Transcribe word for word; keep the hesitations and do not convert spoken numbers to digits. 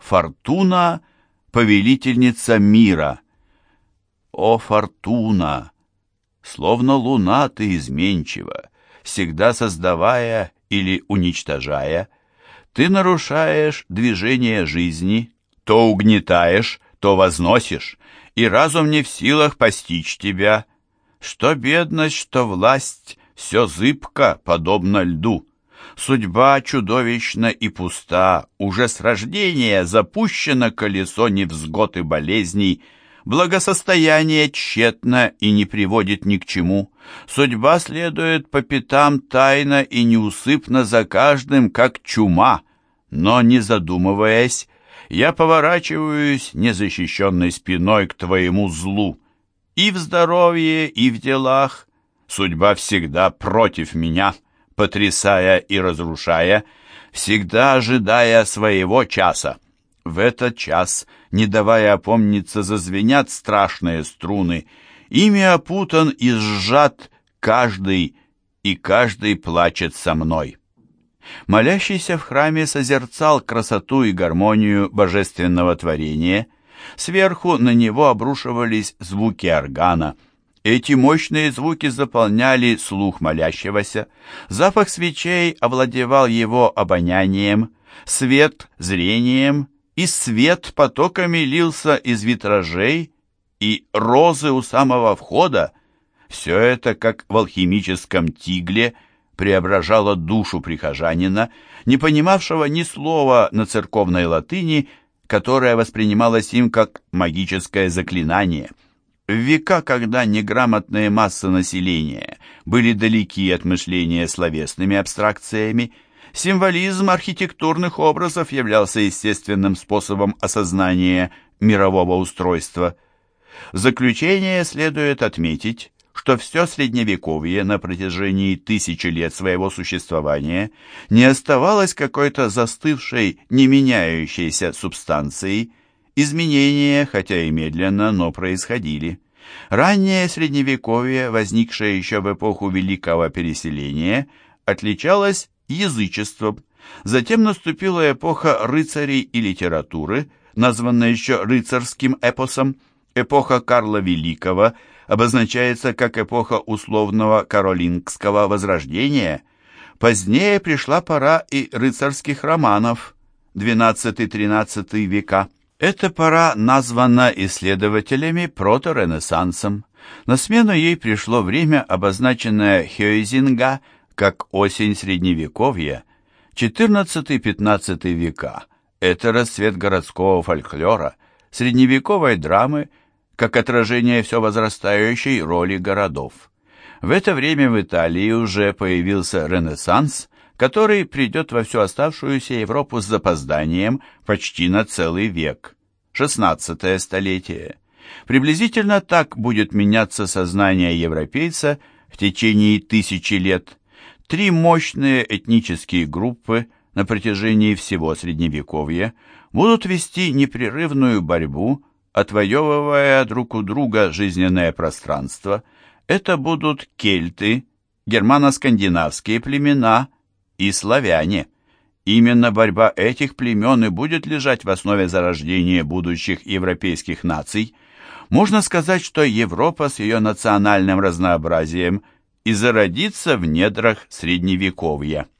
Фортуна — повелительница мира. О, Фортуна! Словно луна ты изменчива, всегда создавая или уничтожая. Ты нарушаешь движение жизни, то угнетаешь, то возносишь, и разум не в силах постичь тебя. Что бедность, что власть, все зыбко, подобно льду. Судьба чудовищна и пуста, уже с рождения запущено колесо невзгод и болезней, благосостояние тщетно и не приводит ни к чему. Судьба следует по пятам тайно и неусыпно за каждым, как чума, но, не задумываясь, я поворачиваюсь незащищенной спиной к твоему злу. И в здоровье, и в делах судьба всегда против меня, потрясая и разрушая, всегда ожидая своего часа. В этот час, не давая опомниться, зазвенят страшные струны, ими опутан и сжат каждый, и каждый плачет со мной. Молящийся в храме созерцал красоту и гармонию божественного творения. Сверху на него обрушивались звуки органа. Эти мощные звуки заполняли слух молящегося. Запах свечей овладевал его обонянием, свет — зрением, и свет потоками лился из витражей, и розы у самого входа. Все это, как в алхимическом тигле, преображало душу прихожанина, не понимавшего ни слова на церковной латыни, которая воспринималась им как магическое заклинание. В века, когда неграмотные массы населения были далеки от мышления словесными абстракциями, символизм архитектурных образов являлся естественным способом осознания мирового устройства. В заключение следует отметить, что все Средневековье на протяжении тысячи лет своего существования не оставалось какой-то застывшей, не меняющейся субстанцией. Изменения, хотя и медленно, но происходили. Раннее Средневековье, возникшее еще в эпоху Великого Переселения, отличалось язычеством. Затем наступила эпоха рыцарей и литературы, названная еще рыцарским эпосом. Эпоха Карла Великого обозначается как эпоха условного каролингского возрождения. Позднее пришла пора и рыцарских романов, двенадцатый-тринадцатый века. Эта пора названа исследователями проторенессансом. На смену ей пришло время, обозначенное Хёйзинга как осень Средневековья. четырнадцатый-пятнадцатый века – это расцвет городского фольклора, средневековой драмы, как отражение все возрастающей роли городов. В это время в Италии уже появился Ренессанс, который придет во всю оставшуюся Европу с запозданием почти на целый век. шестнадцатое столетие. Приблизительно так будет меняться сознание европейца в течение тысячи лет. Три мощные этнические группы на протяжении всего Средневековья будут вести непрерывную борьбу, отвоевывая друг у друга жизненное пространство. Это будут кельты, германо-скандинавские племена и славяне. Именно борьба этих племен и будет лежать в основе зарождения будущих европейских наций. Можно сказать, что Европа с ее национальным разнообразием и зародится в недрах Средневековья.